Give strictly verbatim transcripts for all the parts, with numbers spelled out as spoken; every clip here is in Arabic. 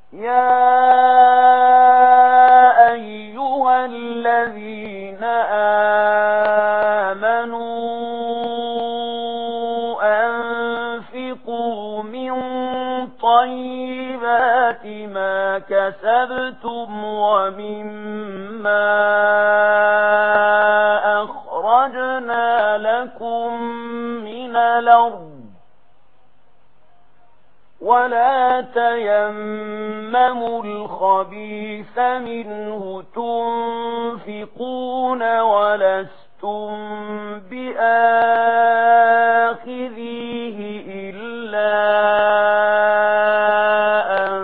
يا أيها الذين آمنوا أنفقوا من طيبات ما كسبتم ومما أخرجنا لكم من الأرض ولا تيمموا الخبيث منه تنفقون ولستم بآخذيه إلا أن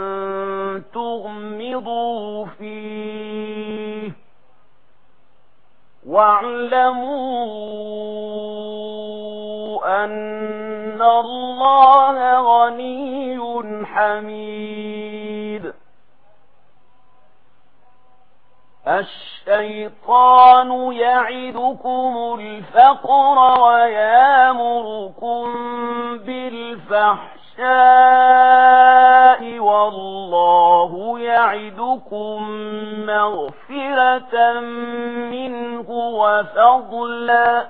تغمضوا فيه واعلموا أن الله غني حميد. الشيطان يعدكم الفقر ويامركم بالفحشاء والله يعدكم مغفرة منه وفضلا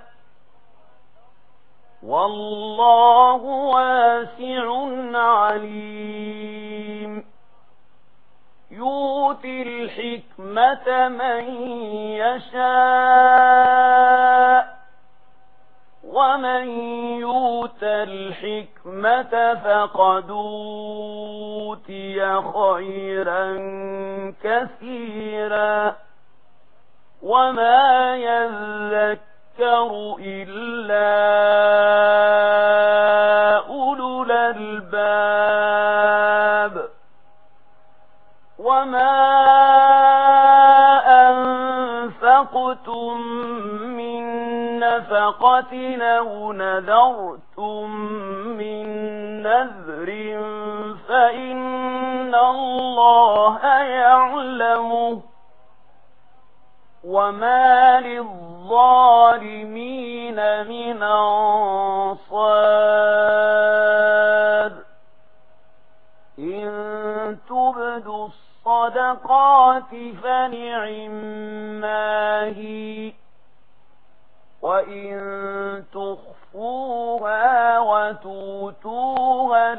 والله واسع عليم. يؤتي الحكمة من يشاء ومن يؤت الحكمة فقد أوتي خيرا كثيرا وما يذكر إلا أولو الألباب. وما أنفقتم من نفقة أو نذرتم من نذر فإن الله يعلمه وما للظالمين من أنصار. إن تبدوا الصدقات فنعما هي وإن تخفوها وتؤتوها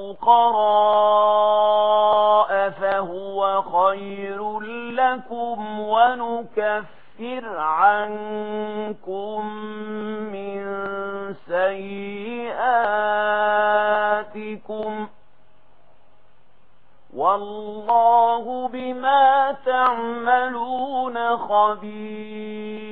الفقراء فهو خير لكم ونكفر عنكم من سيئاتكم والله بما تعملون خبير.